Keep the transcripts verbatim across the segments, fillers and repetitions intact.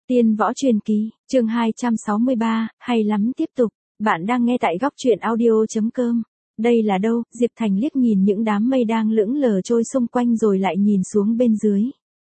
Tiên võ truyền kỳ, chương hai trăm sáu mươi ba, hay lắm tiếp tục. Bạn đang nghe tại góc truyện audio.com. Đây là đâu? Diệp Thành liếc nhìn những đám mây đang lững lờ trôi xung quanh rồi lại nhìn xuống bên dưới.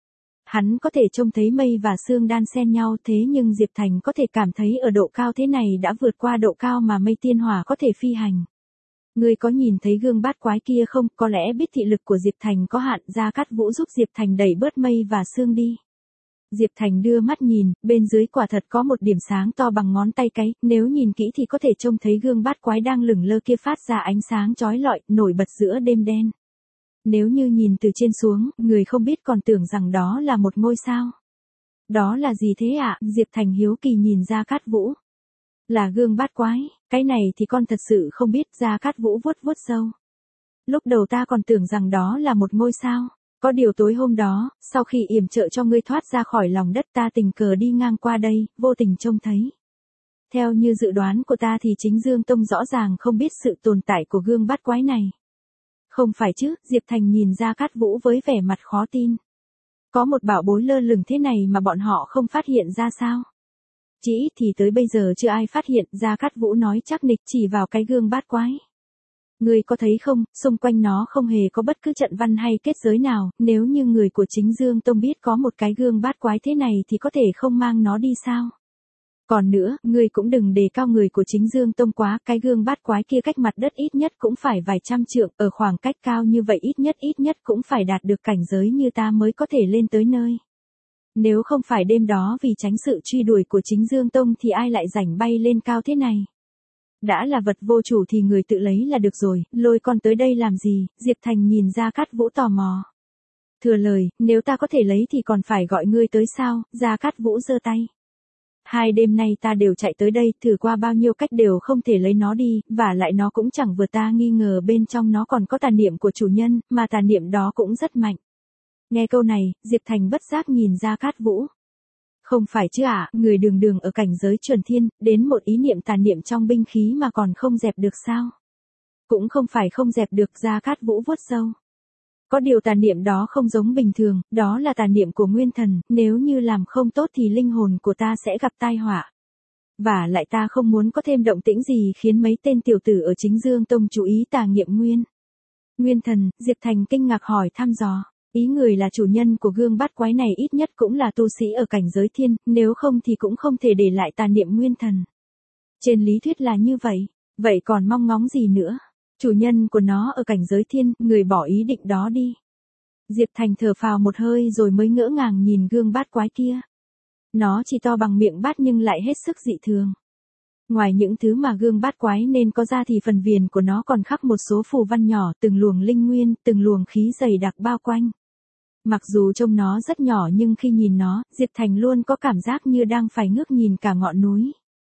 Hắn có thể trông thấy mây và sương đan xen nhau, thế nhưng Diệp Thành có thể cảm thấy ở độ cao thế này đã vượt qua độ cao mà mây tiên hỏa có thể phi hành. Ngươi có nhìn thấy gương bát quái kia không? Có lẽ biết thị lực của Diệp Thành có hạn, Gia Cát Vũ giúp Diệp Thành đẩy bớt mây và sương đi. Diệp Thành đưa mắt nhìn, bên dưới quả thật có một điểm sáng to bằng ngón tay cái, nếu nhìn kỹ thì có thể trông thấy gương bát quái đang lửng lơ kia phát ra ánh sáng chói lọi, nổi bật giữa đêm đen. Nếu như nhìn từ trên xuống, người không biết còn tưởng rằng đó là một ngôi sao. Đó là gì thế ạ? À? Diệp Thành hiếu kỳ nhìn Gia Cát Vũ. Là gương bát quái, cái này thì con thật sự không biết. Gia Cát Vũ vuốt vuốt râu. Lúc đầu ta còn tưởng rằng đó là một ngôi sao. Có điều tối hôm đó, sau khi yểm trợ cho ngươi thoát ra khỏi lòng đất, ta tình cờ đi ngang qua đây, vô tình trông thấy. Theo như dự đoán của ta thì chính Dương Tông rõ ràng không biết sự tồn tại của gương bát quái này. Không phải chứ? Diệp Thành nhìn Gia Cát Vũ với vẻ mặt khó tin. Có một bảo bối lơ lửng thế này mà bọn họ không phát hiện ra sao? Chỉ ít thì tới bây giờ chưa ai phát hiện. Gia Cát Vũ nói chắc nịch chỉ vào cái gương bát quái. Ngươi có thấy không, xung quanh nó không hề có bất cứ trận văn hay kết giới nào, nếu như người của chính Dương Tông biết có một cái gương bát quái thế này thì có thể không mang nó đi sao? Còn nữa, ngươi cũng đừng đề cao người của chính Dương Tông quá, cái gương bát quái kia cách mặt đất ít nhất cũng phải vài trăm trượng, ở khoảng cách cao như vậy ít nhất ít nhất cũng phải đạt được cảnh giới như ta mới có thể lên tới nơi. Nếu không phải đêm đó vì tránh sự truy đuổi của chính Dương Tông thì ai lại rảnh bay lên cao thế này? Đã là vật vô chủ thì người tự lấy là được rồi, lôi con tới đây làm gì? Diệp Thành nhìn Gia Cát Vũ tò mò. Thừa lời, nếu ta có thể lấy thì còn phải gọi ngươi tới sao? Gia Cát Vũ giơ tay. Hai đêm nay ta đều chạy tới đây, thử qua bao nhiêu cách đều không thể lấy nó đi, và lại nó cũng chẳng vừa, ta nghi ngờ bên trong nó còn có tà niệm của chủ nhân, mà tà niệm đó cũng rất mạnh. Nghe câu này, Diệp Thành bất giác nhìn Gia Cát Vũ. Không phải chứ ạ, à, người đường đường ở cảnh giới chuẩn thiên, đến một ý niệm tà niệm trong binh khí mà còn không dẹp được sao? Cũng không phải không dẹp được. Gia Cát Vũ vuốt râu. Có điều tà niệm đó không giống bình thường, đó là tà niệm của nguyên thần, nếu như làm không tốt thì linh hồn của ta sẽ gặp tai họa. Và lại ta không muốn có thêm động tĩnh gì khiến mấy tên tiểu tử ở chính Dương Tông chú ý tà niệm nguyên. Nguyên thần? Diệp Thành kinh ngạc hỏi thăm dò. Ý người là chủ nhân của gương bát quái này ít nhất cũng là tu sĩ ở cảnh giới thiên, nếu không thì cũng không thể để lại tà niệm nguyên thần. Trên lý thuyết là như vậy, vậy còn mong ngóng gì nữa? Chủ nhân của nó ở cảnh giới thiên, người bỏ ý định đó đi. Diệp Thành thở phào một hơi rồi mới ngỡ ngàng nhìn gương bát quái kia. Nó chỉ to bằng miệng bát nhưng lại hết sức dị thường. Ngoài những thứ mà gương bát quái nên có ra thì phần viền của nó còn khắc một số phù văn nhỏ, từng luồng linh nguyên, từng luồng khí dày đặc bao quanh. Mặc dù trông nó rất nhỏ nhưng khi nhìn nó, Diệp Thành luôn có cảm giác như đang phải ngước nhìn cả ngọn núi.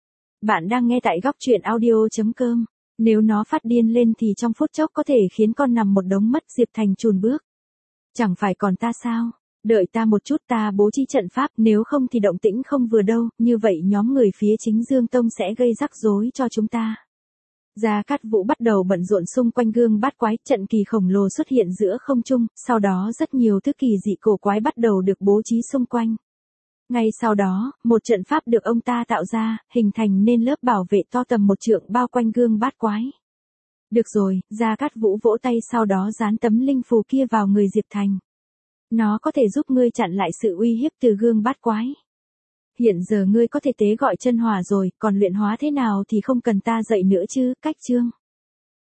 Bạn đang nghe tại góc truyện audio.com. Nếu nó phát điên lên thì trong phút chốc có thể khiến con nằm một đống mất. Diệp Thành chùn bước. Chẳng phải còn ta sao? Đợi ta một chút, ta bố trí trận pháp, nếu không thì động tĩnh không vừa đâu, như vậy nhóm người phía chính Dương Tông sẽ gây rắc rối cho chúng ta. Gia Cát Vũ bắt đầu bận rộn xung quanh gương bát quái, trận kỳ khổng lồ xuất hiện giữa không trung, sau đó rất nhiều thứ kỳ dị cổ quái bắt đầu được bố trí xung quanh. Ngay sau đó, một trận pháp được ông ta tạo ra, hình thành nên lớp bảo vệ to tầm một trượng bao quanh gương bát quái. Được rồi, Gia Cát Vũ vỗ tay sau đó dán tấm linh phù kia vào người Diệp Thành. Nó có thể giúp ngươi chặn lại sự uy hiếp từ gương bát quái. Hiện giờ ngươi có thể tế gọi chân hỏa rồi, còn luyện hóa thế nào thì không cần ta dạy nữa chứ. Cách chương.